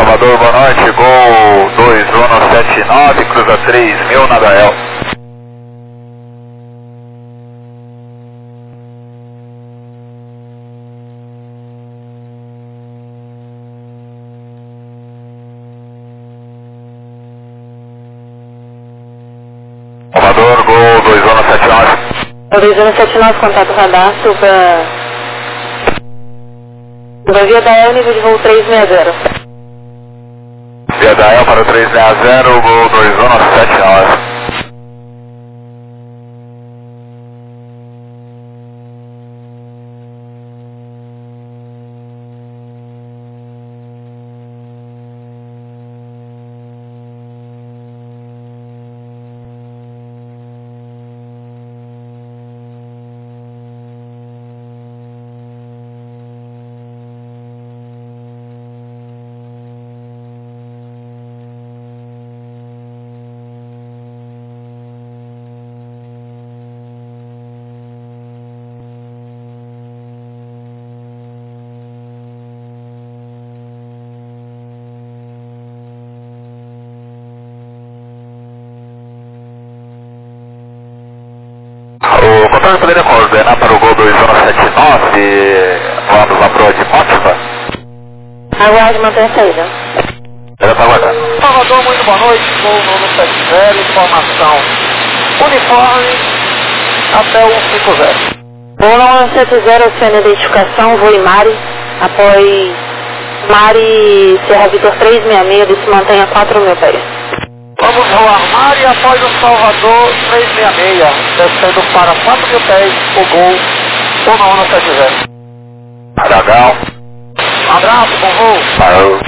Salvador, boa noite, Gol 2179, cruza 3000 na Dael. Salvador, Gol 2179. 2179, contato radar, suba via Dael, nível de voo 360. Via Dael para o 360, Gol 2179. O controle poderia coordenar para o Gol 2179, voando lá para o Admótica? Aguarde, mantenha a saída. Já está aguardando. Salvador, muito boa noite, Gol 970, informação uniforme até o 150. Voo 970, oceano de identificação, voo Mari, após Mari, Serra Vitor 366, se mantenha a 4.000 pés. Vamos voar Mari após o Salvador 366, descendo para 4.000 pés o Gol 1970. Aragão. Um abraço, bom voo. Parou.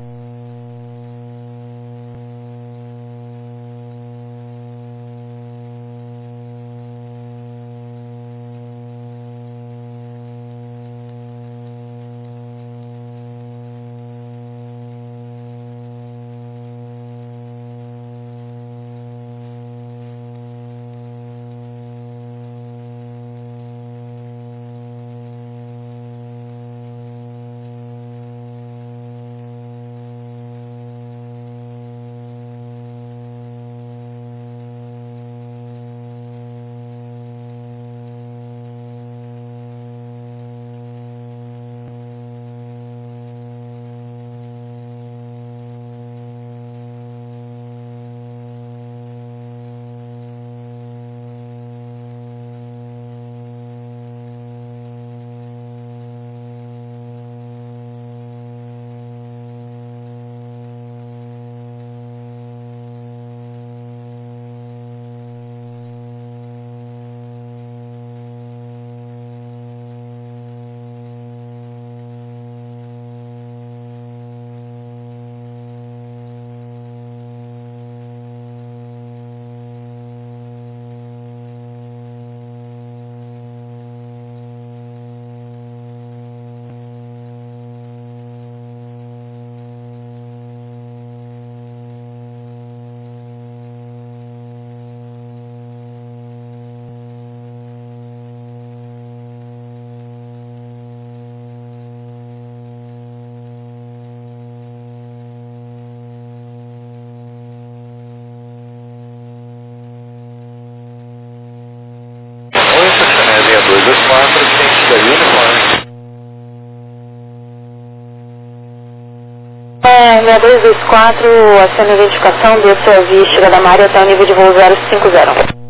É, 6224, acena a identificação, desce a via Chega da Mari até o nível de voo 050.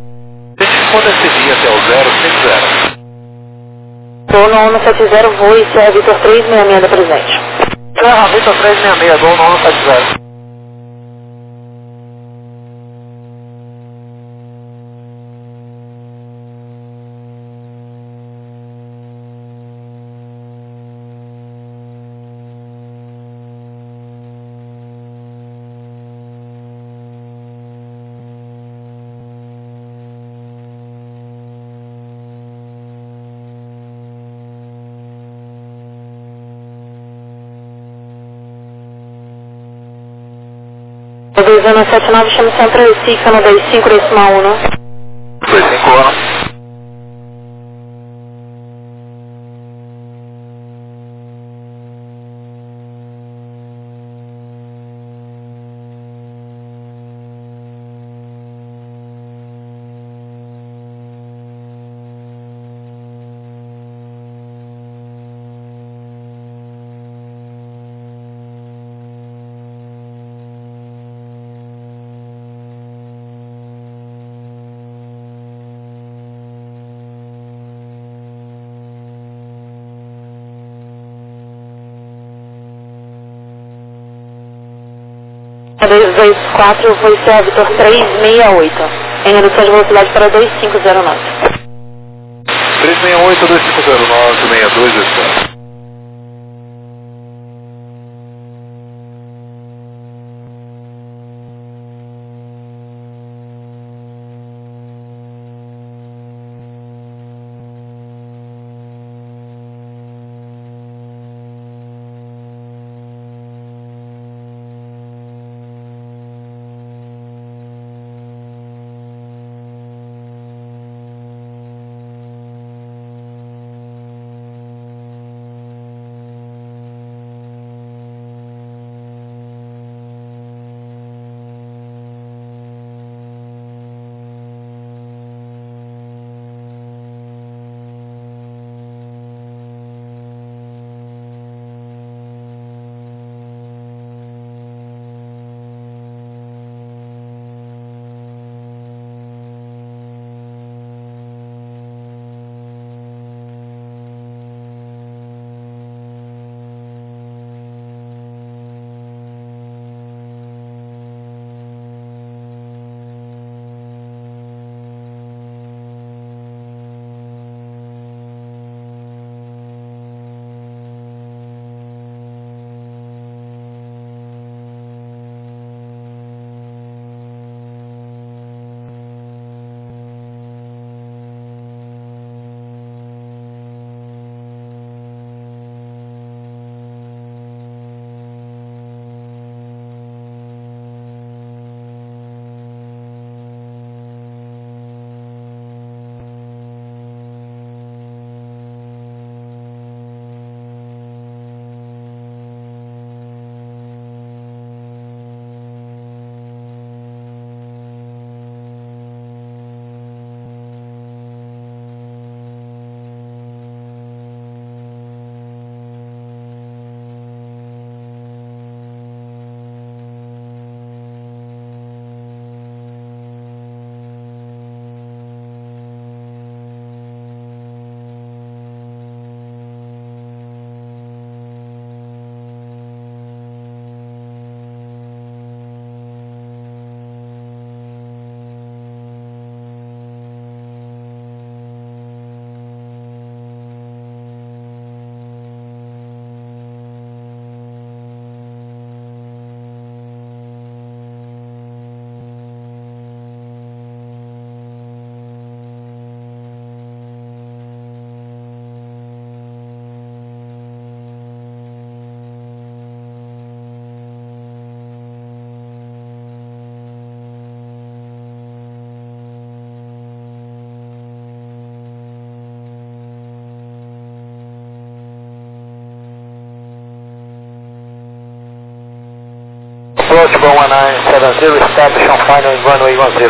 Quando esse dia até o 050? Voo no 170, voo e Serra Vitor 366 da presente. Serra Vitor 366, Gol 970. O 2179, chama Centro Recife, no 25, decimal 1. 251. 224, foi Serra Vitor 368, em redução de velocidade para 2509. 368, 2509, 6224. Approach 1970, establish on final runway 10.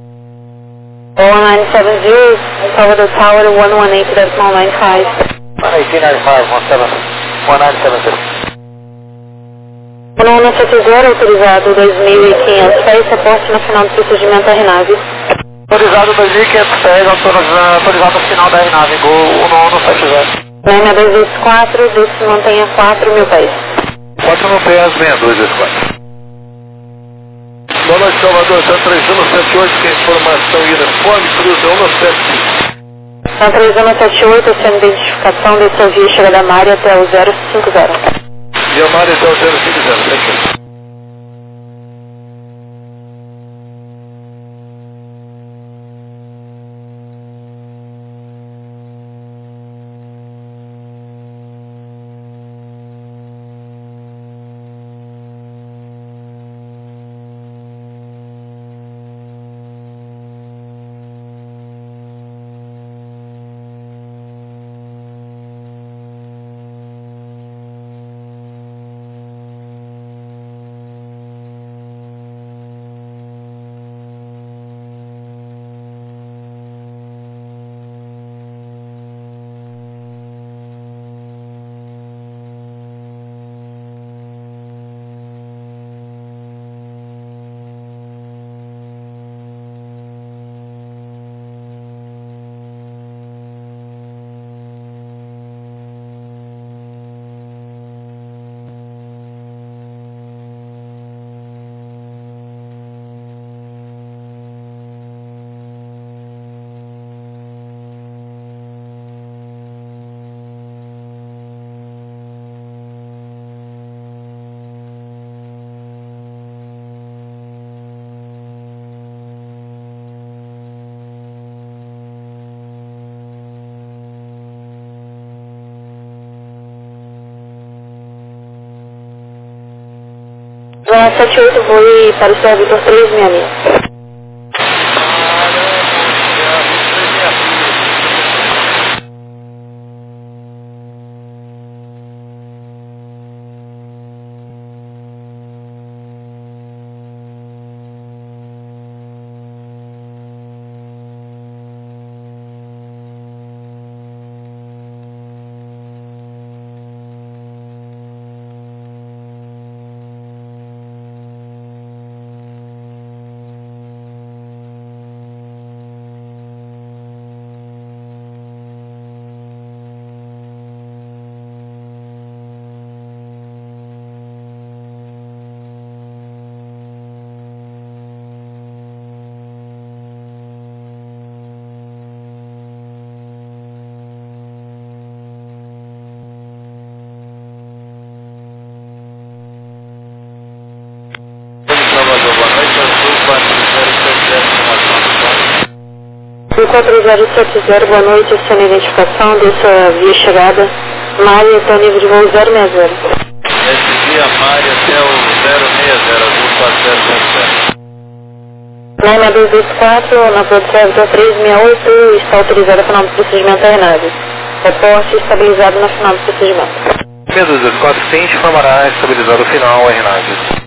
1970, cover the tower 118.95. 1895, 1970. 1170, autorizado 2.500 pés, reporte no final do procedimento da RNAV. Autorizado 2.500 pés, autorizado no final da RNAV, Gol 1170. Leme 224, desce mantenha 4.000 pés. 4 pés, 6224. Boa noite, Salvador, São 3178, que é informação uniforme, cruza 175. São 3178, sendo identificação de sua via chega da Mari até o 050. E a Mari até o 050, thank you. Zona 78, voo para o Sierra Vitor 366. O 4070, boa noite, sua identificação, dessa via chegada, Mária, até o nível de voo 060. Esse dia, Mária, até o 060, azul 4070. Lima 224, na produção Vitor 368, está autorizada a final do procedimento da Renave. Reporte estabilizado na final do procedimento. 224, sim, informará estabilizado o final, RNAV.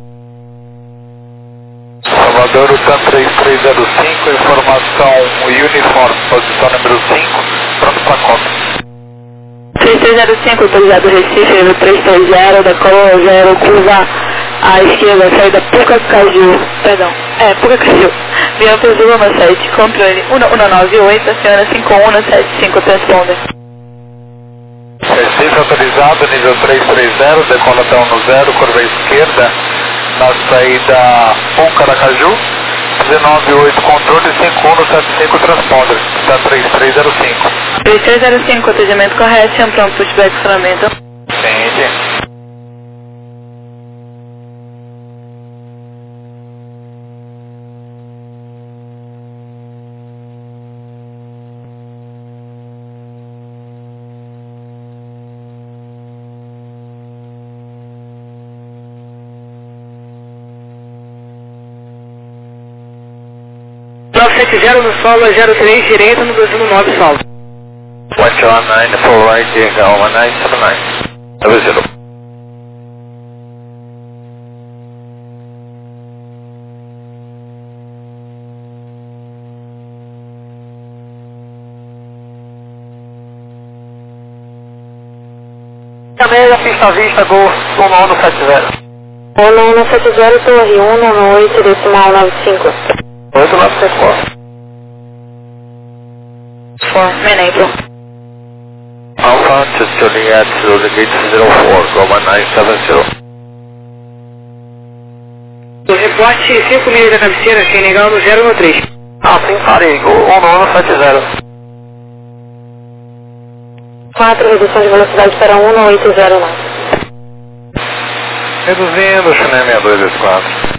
Salvador, o TAM 3305, informação Uniform, posição número 5, pronto para cópia. 3305, autorizado Recife, no 330, da Coroa 0, curva à esquerda, saída Pucacaju, Pucacaju, via Azul 17, controle 1198, aciona 5175, transponder. Recife autorizado, nível 330, decola no 0, curva à esquerda, na saída Pucacaju, 198 controle 5175 transponder, está 3305. 3305, atendimento correto, pronto, pushback, funcionamento. Entende? No solo, 03 direito no 219 solo. 119 for right, Diego, 1979. 00. Também a pista à vista, Gol 1170. 1170, torre 198, decimal 95. 8974. Menembro. Alpha to Juliet to the gate 04, go 1970. O reporte 5 milhas da cabeceira, sem negar no 013. Assim farei, Gol 1970. 4, redução de velocidade para 1809. Reduzindo, China 6224.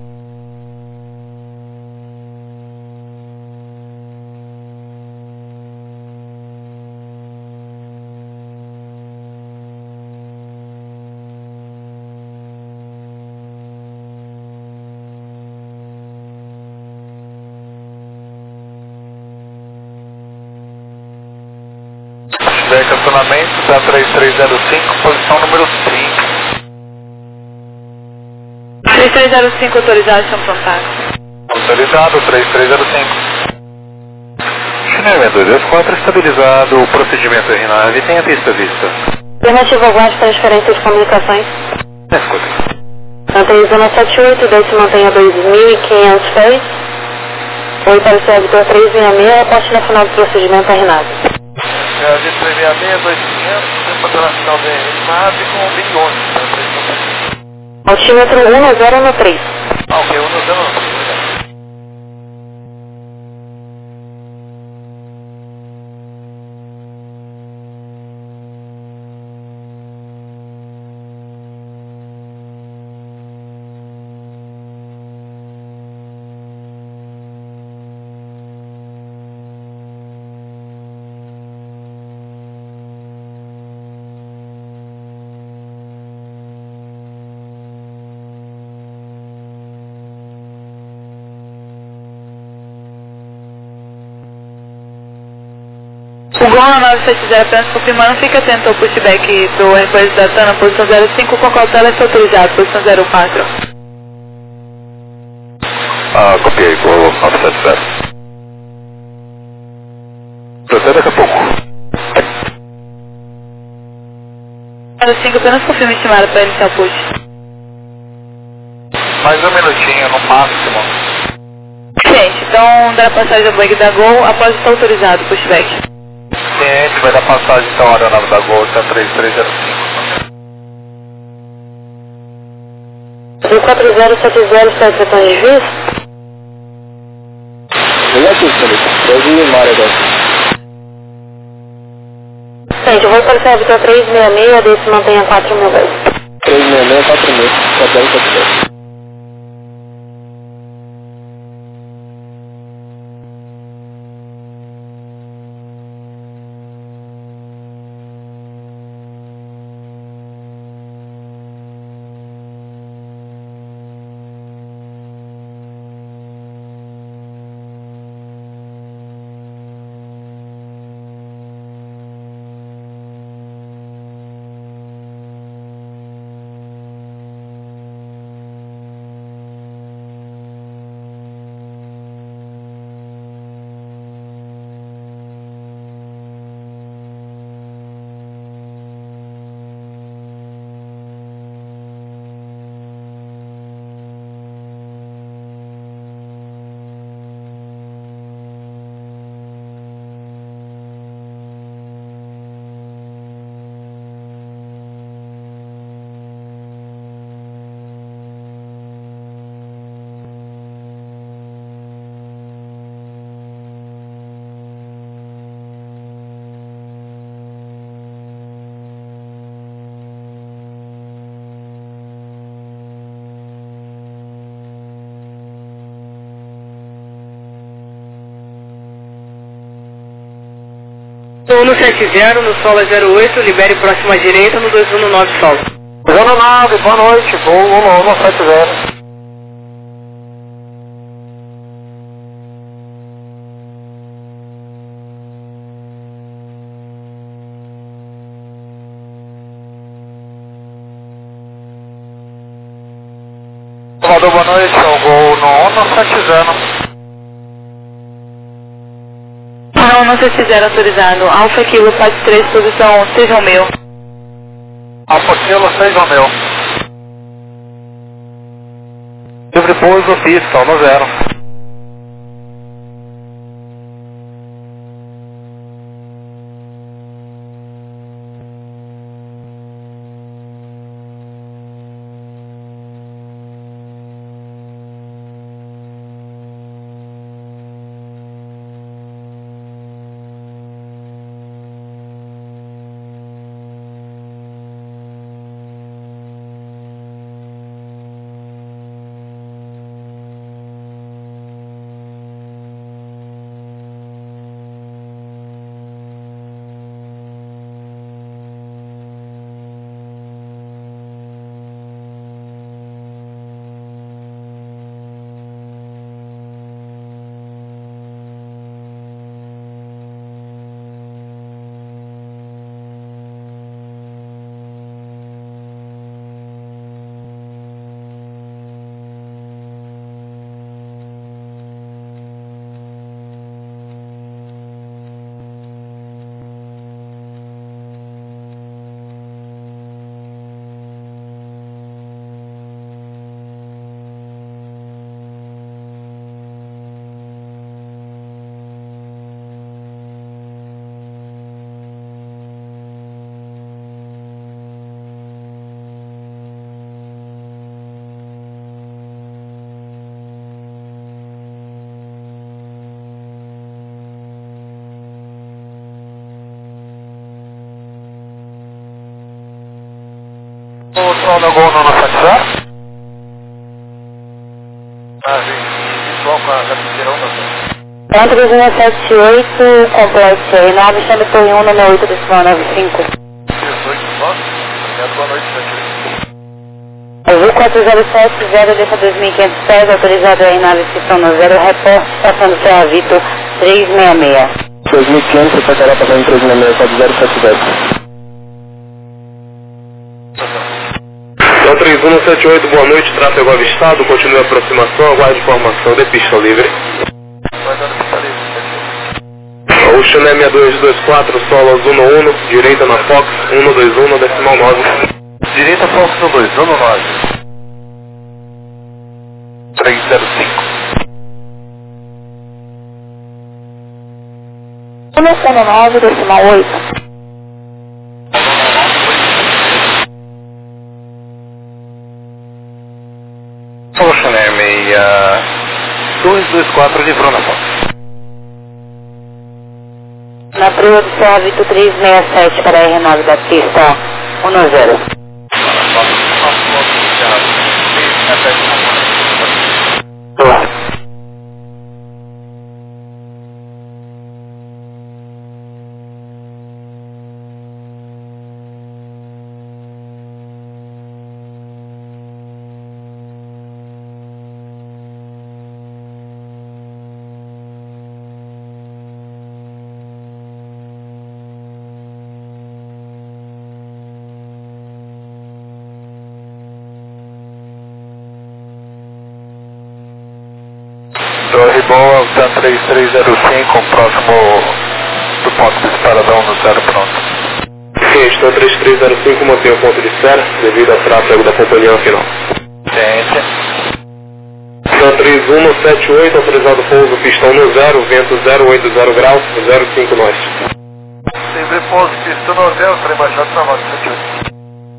Estacionamento da 3305, posição número 5. 3305, autorizado, são prontados. Autorizado, 3305. China 6224, estabilizado, o procedimento RNAV, tem a pista vista. Alternativa aguarde transferência de comunicações. Escuta. Mantém zona 78, desce mantém 2.500 pés. Oi para o Sierra Vitor 366, aposte na final do procedimento RNAV. De 366, 2500, depois na final da RNAV com o Big 11. Altímetro 1013. Ah, ok, 1013. O Gol 970 apenas confirmando, fica atento ao pushback do recolhimento da TAN na posição 05 com cautela está autorizado, posição 04. Copiei, Gol 970. Até daqui a pouco. 05 apenas confirma estimada para iniciar o push. Mais um minutinho no máximo. Gente, então dará passagem ao bug da Gol após estar autorizado o pushback. Ciente, vai dar passagem então a aeronave da Gol, está 3305. 4070 setor de juiz? Negativo, Felipe. 12 Mário agora. Gente, eu vou para a Vitor 366, desse mantenha 4.000 vezes. 366, 4.000, 4070. No 70, no solo 08, libere próxima direita no 219 solo. Zona 9, boa noite, Gol 1170. Salvador, boa noite, é o Gol no 1170. Não sei se fizeram autorizado. Alfa Kilo, Paz 3, posição 6 Romeu. Alfa Kilo 6 Romeu. Livre pouso, pista, no 0. O som do Gol no 970? Visual com a Capiteirão da Entre 278, complete aí, 9, chame Torre 1, número 8, decimal 95. 18, 9. Boa noite, Azul 4070, deixa 2.500 pés, autorizado aí na inscrição no 0, reporte, estação do Serra Vitor 366. 2500, você passará passando 366-4070. Então 3178, boa noite, tráfego avistado, continue a aproximação, aguarde informação de pista livre. Ocean 6224, solo 11, direita na Fox 121, decimal 9. Direita Fox 1219. 305. 119, decimal 8. Ocean Air 224, livrou na Fox. Na Priorição 8367 para R9 da pista 10. Boa. Torre boa, TAM 3305, próximo do ponto de disparadão no 0 pronto. Sim, estou 3305, mantém o ponto de espera, devido ao tráfego da companhia final. Ciência. TAM 3178, autorizado pouso, pistão no 0, vento 080 graus, 05 norte. Sempre pouso, pistão no 0, trem baixado na rota 78.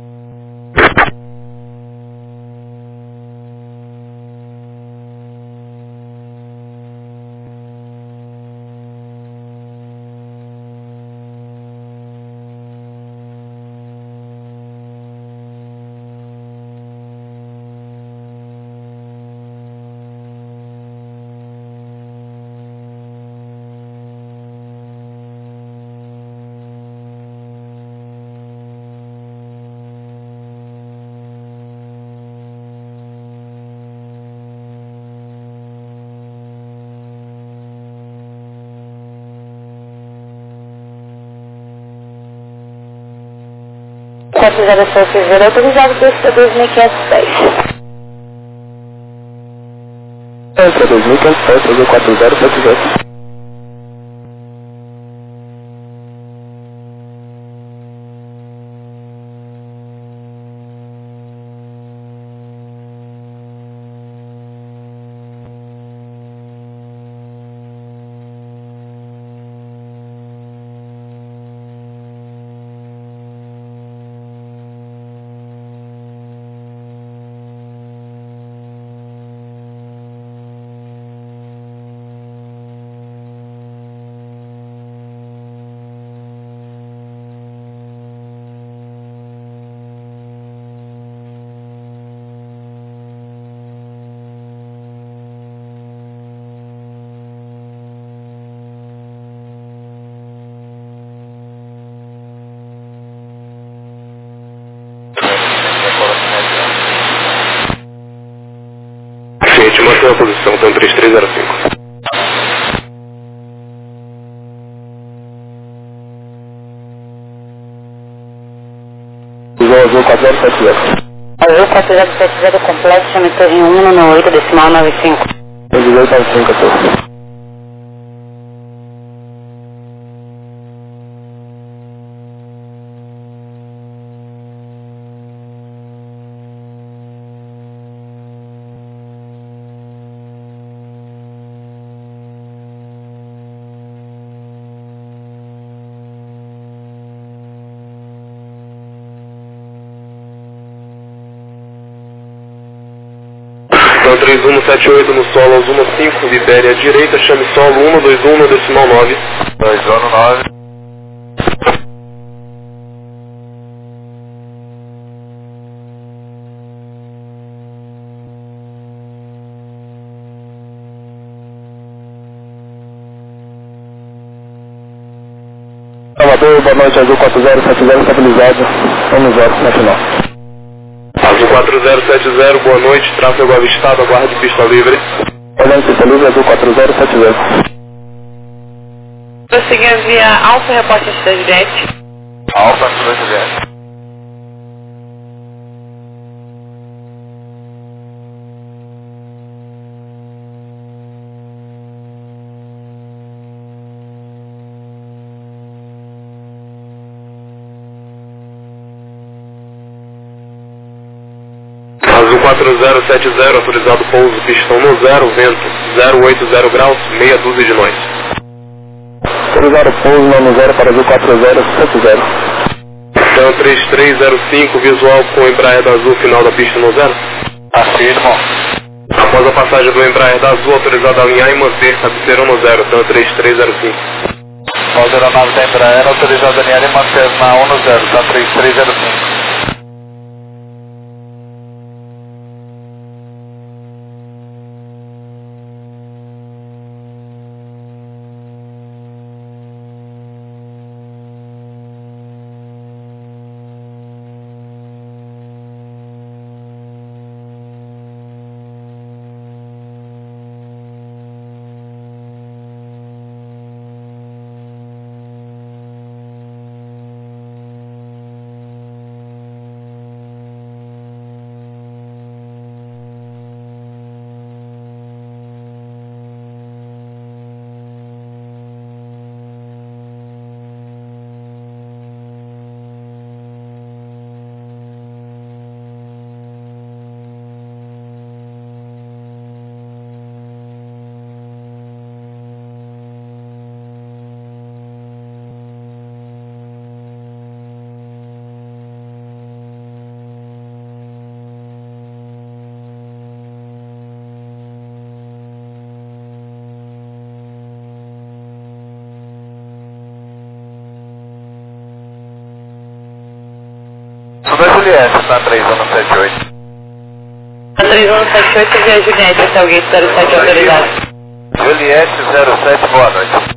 Autorizado pista 2510. Entra 2510, fazer 4070. Gente, mantém a posição, TAM 3305. Azul 4070. Azul 4070 complexo, chame torre 198, decimal 95. 1895, torre. TAM 3178 no solo, Azul 5, libere à direita, chame solo 121, decimal 9. 219. Salvador, boa noite, Azul 4070, estabilizado, 10 na final. Azul 4070, boa noite, tráfego avistado, aguarde pista livre. Olhando pista livre, Azul 4070. Prosseguir via Alfa, reporte da Juliette. Alfa, da Juliette. Azul 4070, autorizado pouso, pistão no 0, vento 080 graus, meia dúzia de nós. Autorizado pouso no 0 para Azul 4070. Então 3305, visual com Embraer da Azul, final da pista no 0. Afirmo. Após a passagem do Embraer da Azul, autorizado a alinhar e manter, cabeceirão no 0, então 3305. Após a aeronave da Embraer, autorizado a alinhar e manter na 1 no 0, tá 3305. Da Juliette, tá 3178. 3178 via Juliette, até o gate 07 autorizado. Juliette 07, boa noite.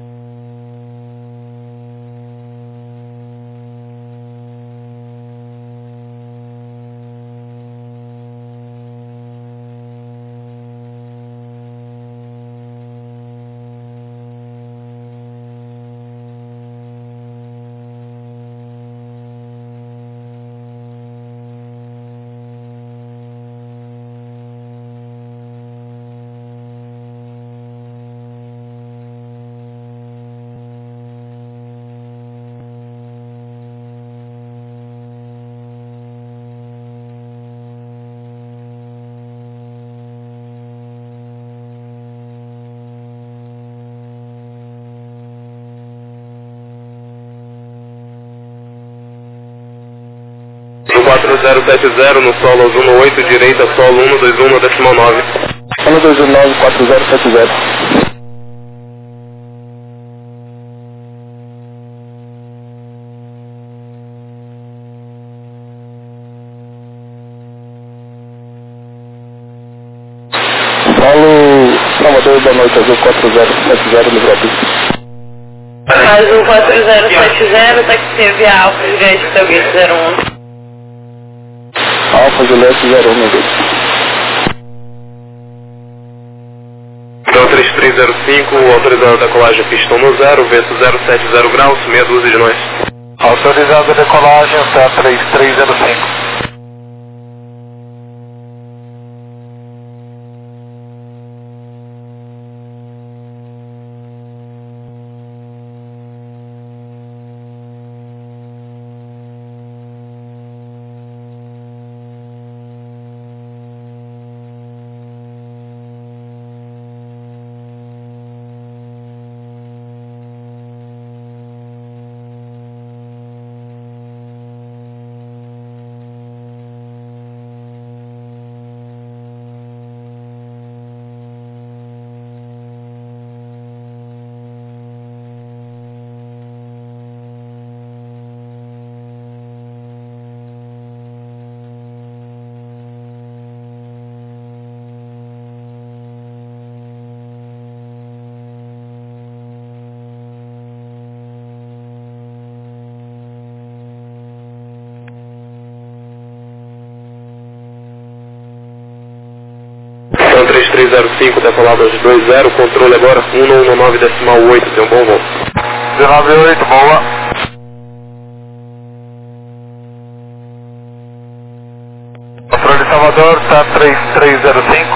No 4070, no solo azul no 8, direita, solo 121, decimal 9. 129 4070. Paulo, Salvador, boa noite, Azul 4070, Livrabi. Azul 4070, táxi via Alfa, Juliette, até o gate 01. Alfa, Juliette 01, meu Deus. Então 3305, autorizado a decolagem, pistão no 0, vento 070 graus, meia dúzia de nós. Autorizado a decolagem, tá 3305. Então 3305, decolado aos 20, controle agora 119 decimal 8, tem um bom voo. 198, boa. Controle Salvador, tá 3305.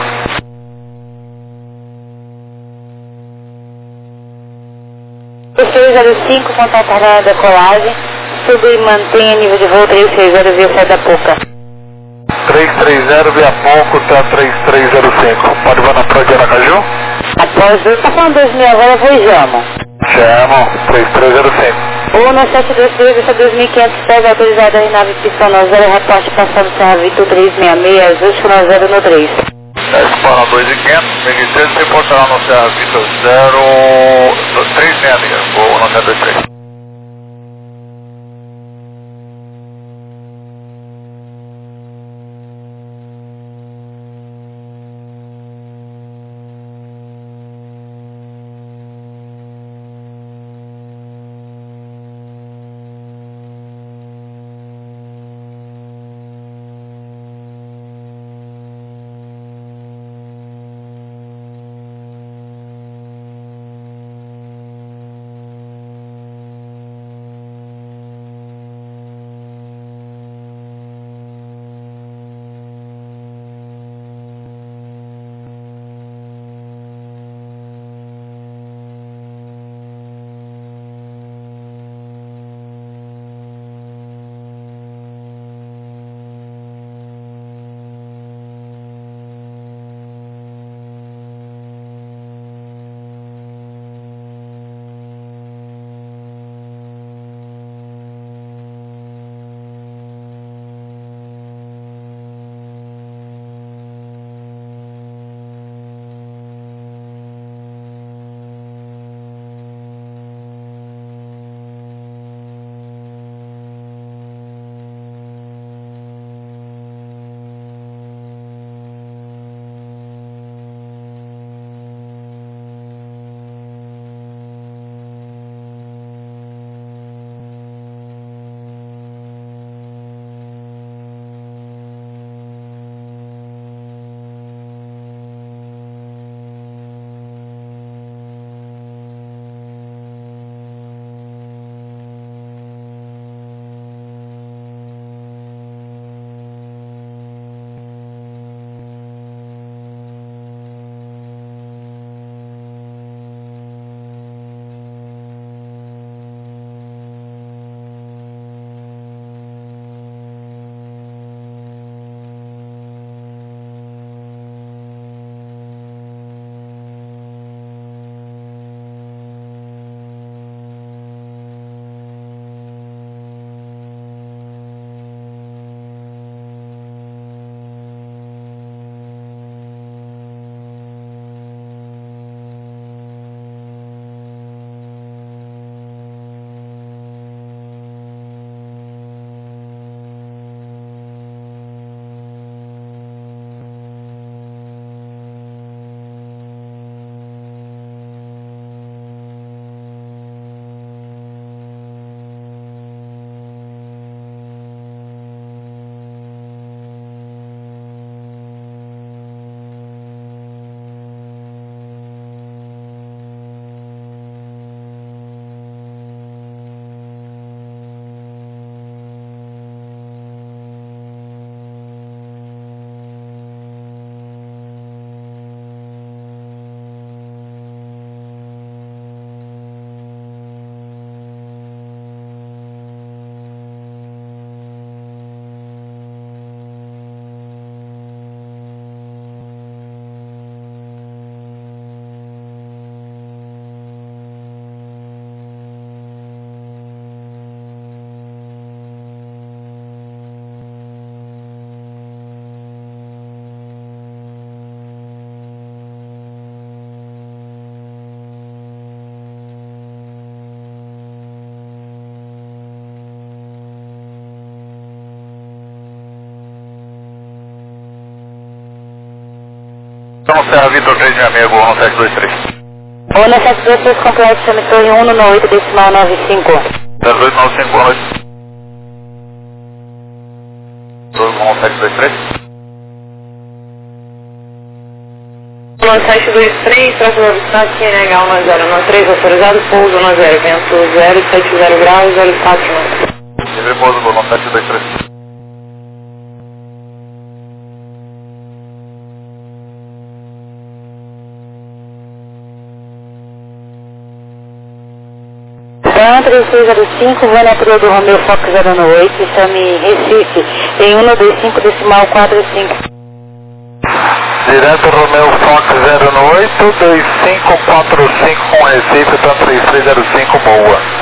O 605, contatar a decolagem, sube e mantenha nível de voo 360 via saída pouca. 330 via pouco, tá 3305. Pode voar na Praia de Aracaju? Após isso, tá falando 2000 agora, vou e Jamo. Chamo, 3305. O 723, essa 2500 pega autorizada em nave pistão no 0, reporte passando Serra Vitor 366, ajuste no 0 no 3. Para 2.500, MG13, se portará no Serra Vitor 366, vou no 023. Então, Serra Vitor 366, Gol 1723. O 1723 complexo, emissor em 1 no 8, decimal 95. 0895, boa noite. 1723. 1723, próximo velocidade QNH 1093, autorizado, pouso 10, vento 070 graus, 049. Livre pouso, volume 723. Então, 3605, vou na crua do Romeu Fox 018, chame Recife, em 125 decimal 45. Direto Romeu Fox 018, 2545 com Recife, tá 3305, boa.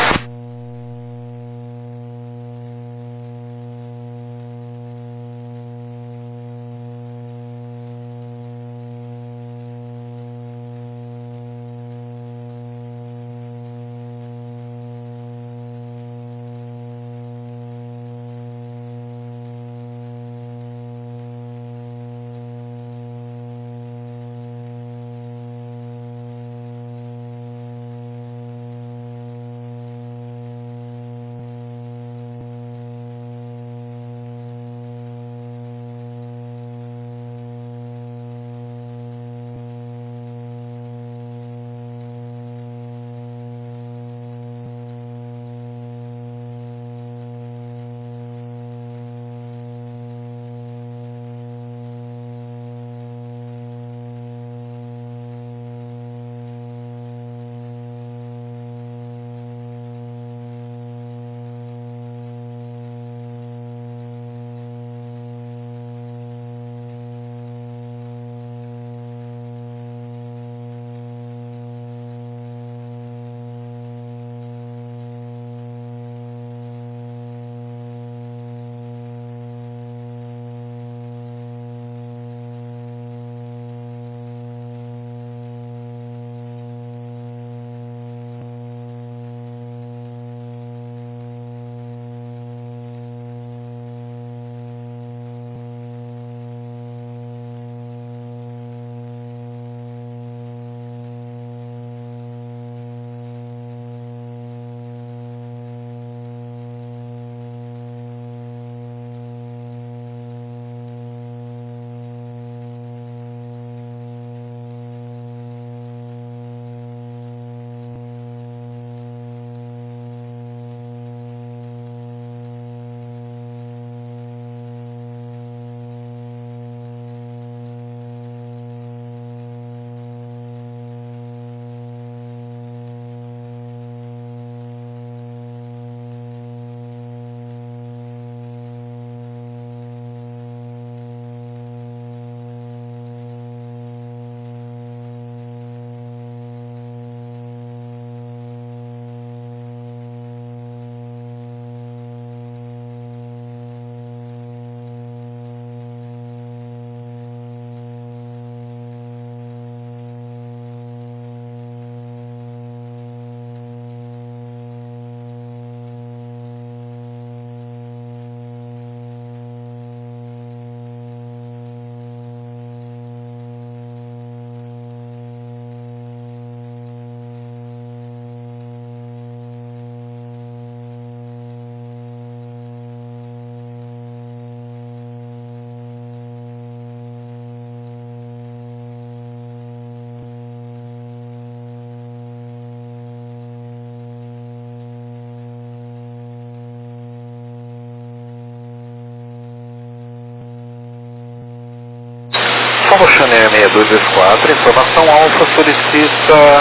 Como Chanel 6224, informação alfa solicita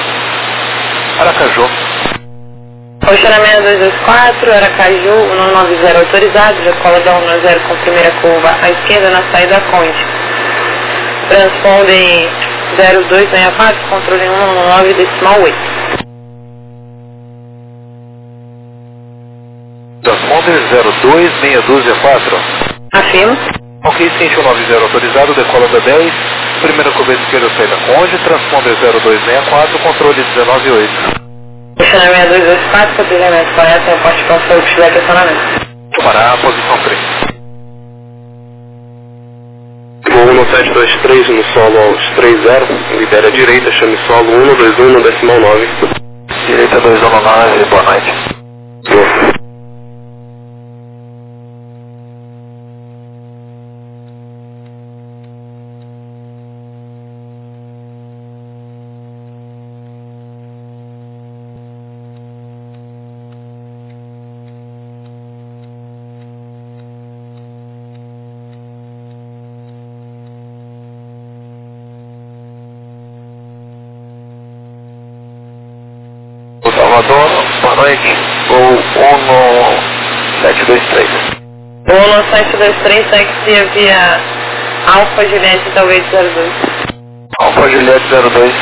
Aracaju. Oxana 6224, Aracaju, 190 autorizado, Jacola da 10 com primeira curva à esquerda na saída Conde. Transpondem 0264, controle 119 decimal 8. Transponder 0264. Afirmo. Ok, 590 autorizado, decola da 10, primeira curva à esquerda saída Conde, transponder 0264, controle 198. Oxana 6224, cotizamento correto, reporte com seu que estiver questionamento. Tomará a posição 3. Voo 1723 no solo aos 30, libera a direita, chame solo 121 decimal 9. Direita 219, boa noite. Boa. Salvador, boa noite, Gol 1723. Gol 1723, táxi via Alfa Juliette, talvez 02. Alfa Juliette 02.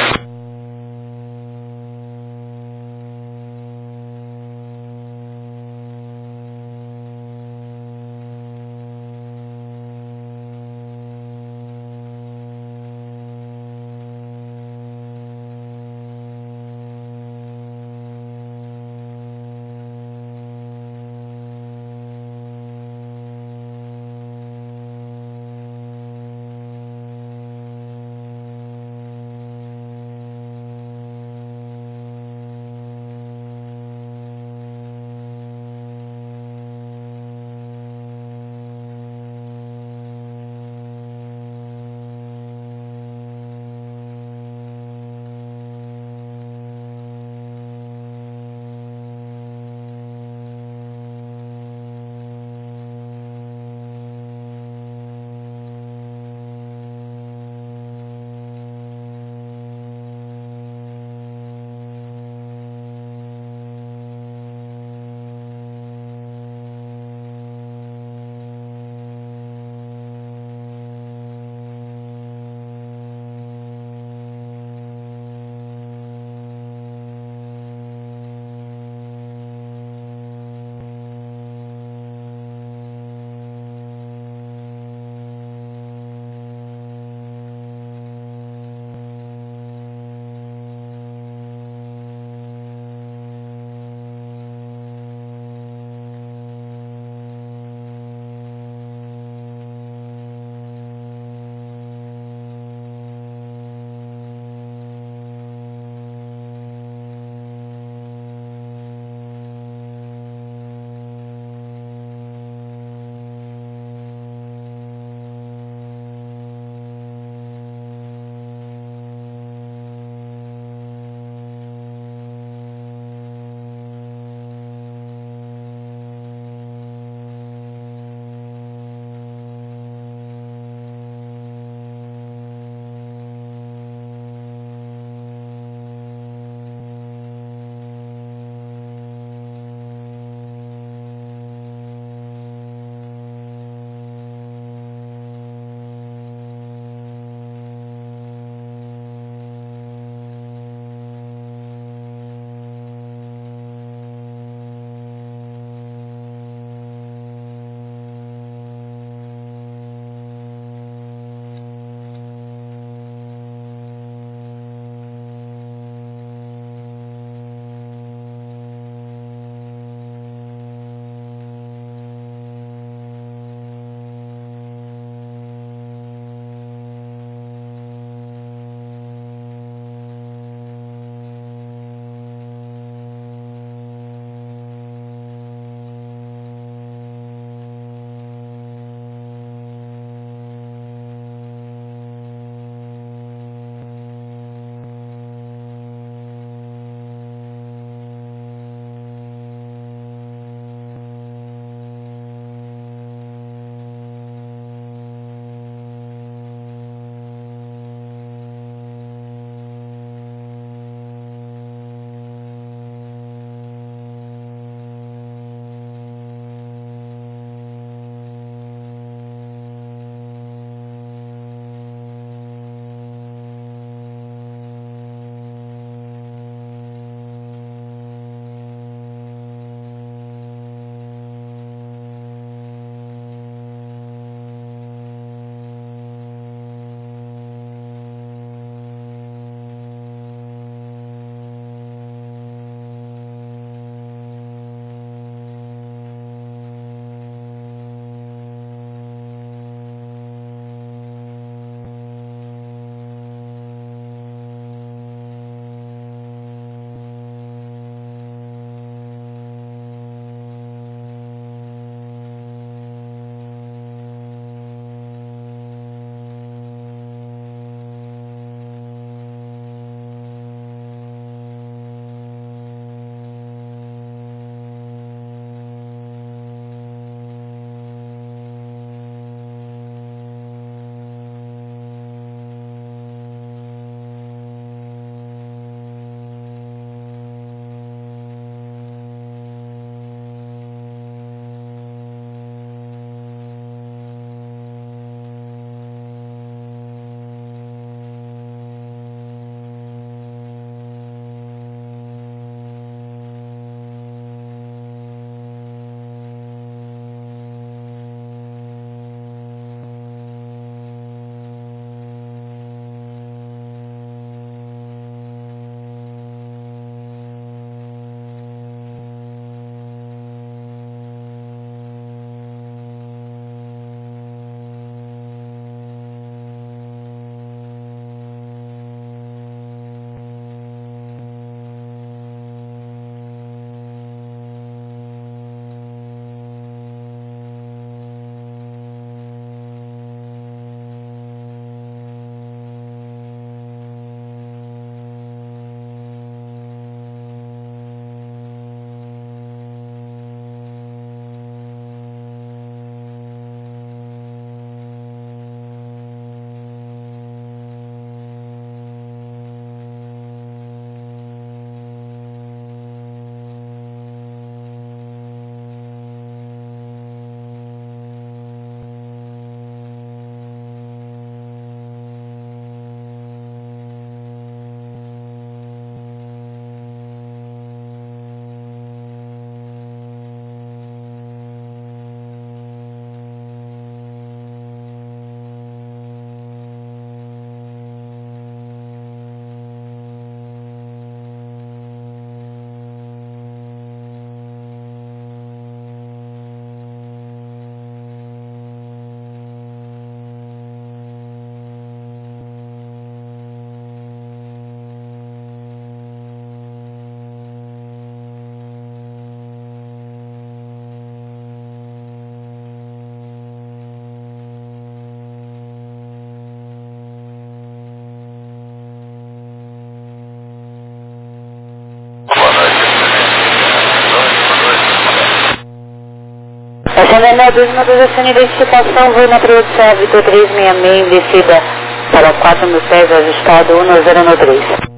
René 292, essa identificação, voo na produção Vitor 366, descida para 4 mil pés, ajustado 1093.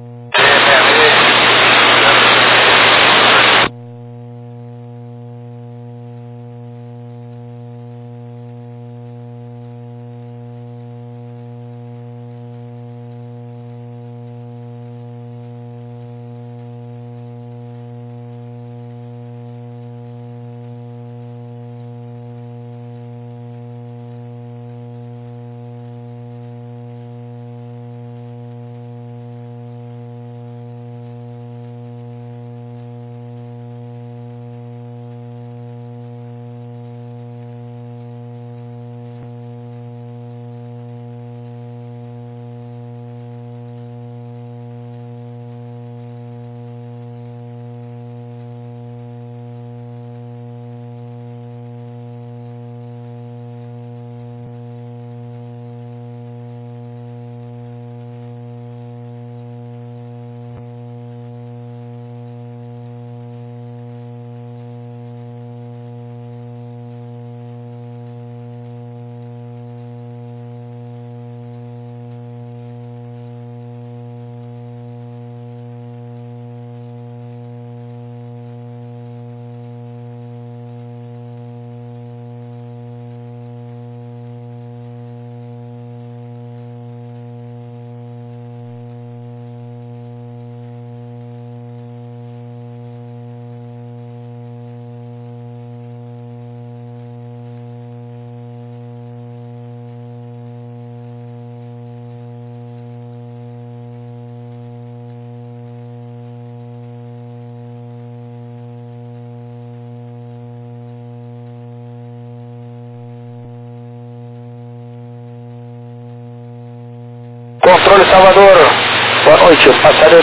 Controle Salvador, boa noite, passageiro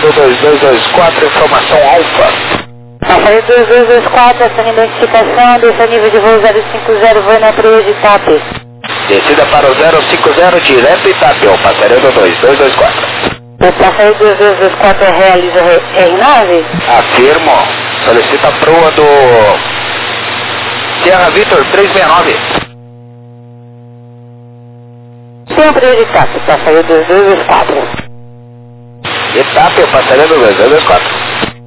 2224, informação Alfa. Passageiro 2224, essa identificação, desse nível de voo 050, voo na Praia de Itape. Descida para o 050, direto Itape, ó, passageiro 2224. O passageiro 2224 realiza R9? Afirmo, solicita a proa do Sierra Vitor 369. Sim, Praia de Itape, passageiro 2224. Itape, passageiro 2224.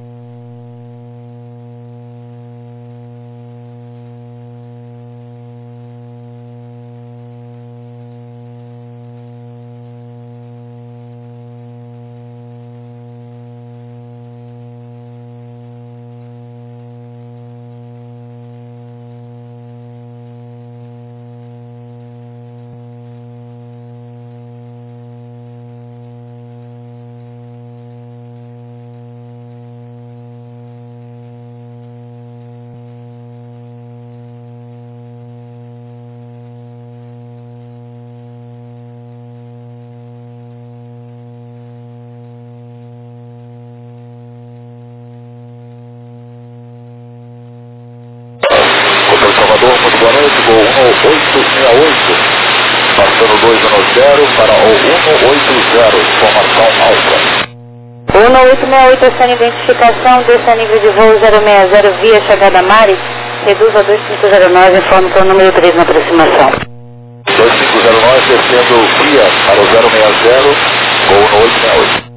Salvador, muito boa noite, gol 1868, passando 210 para o 180, informação Alfa. 1868, essa identificação, desse nível de voo 060 via chegada Mari, reduz a 2509, informe que é o número 3 na aproximação. 2509, descendo via para o 060, gol 1868.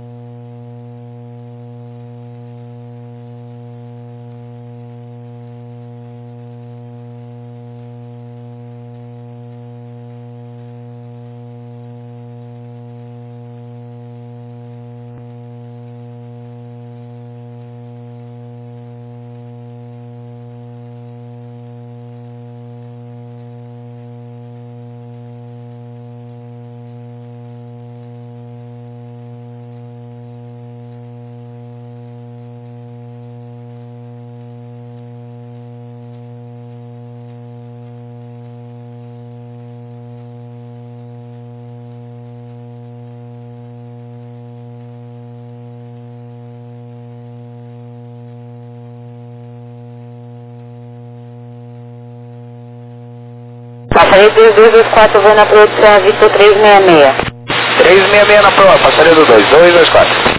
Passageiro 2224, voo na produção Vitor 366. 366 na proa, passageiro 2224.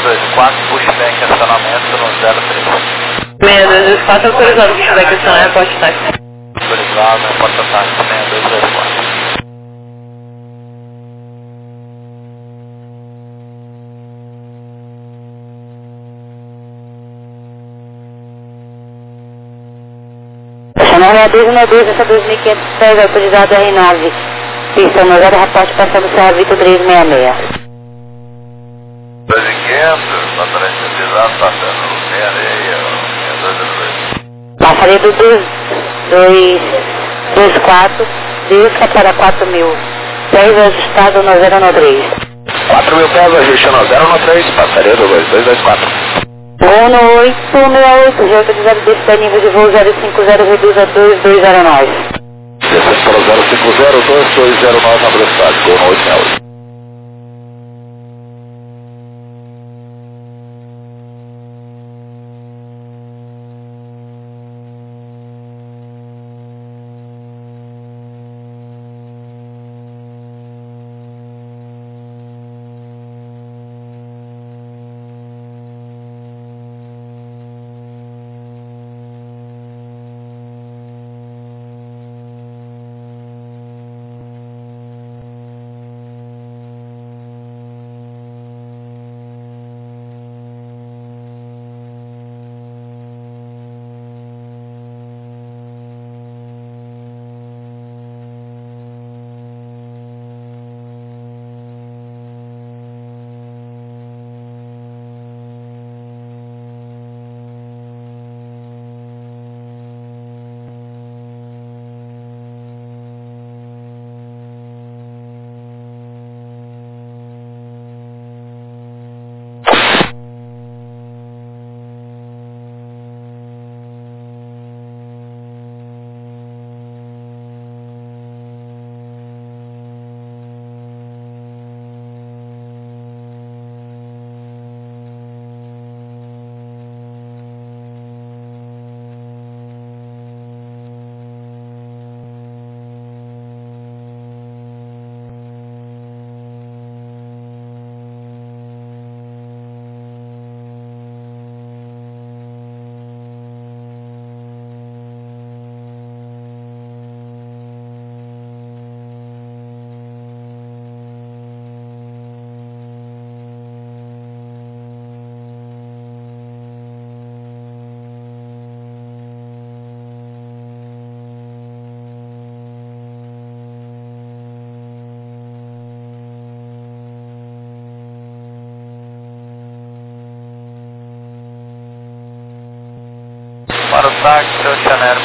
6224, pushback acionamento no 03. 6224, autorizado o pushback acionamento, porta táxi. Autorizado, porta táxi 6224. Chamar 6212, essa 2506, autorizado R9. Pista no 0, reporte passando Serra Vitor 366. 2500, batalha utilizado, passando 66, Passaria do 224, Disca para 4.000. 10 ajustado no 013. 4.000 pés, ajuste no 013, passaria do 2224. 1868, já autorizado desse nível de voo 050, reduz a 2209. Descendo para 050, 2209 na velocidade, gol no 868. Para o táxi, Oceaneiro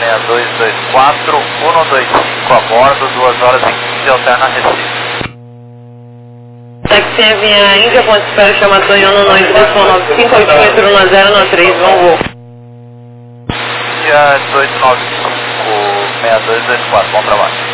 6224, 125 a bordo, 2 horas e 15, alterna Recife. Táxi Avinha Índia, ponto espera, chama Tonho no 95, altímetro 1093, vamos voo. Dia 1895, 6224, bom trabalho.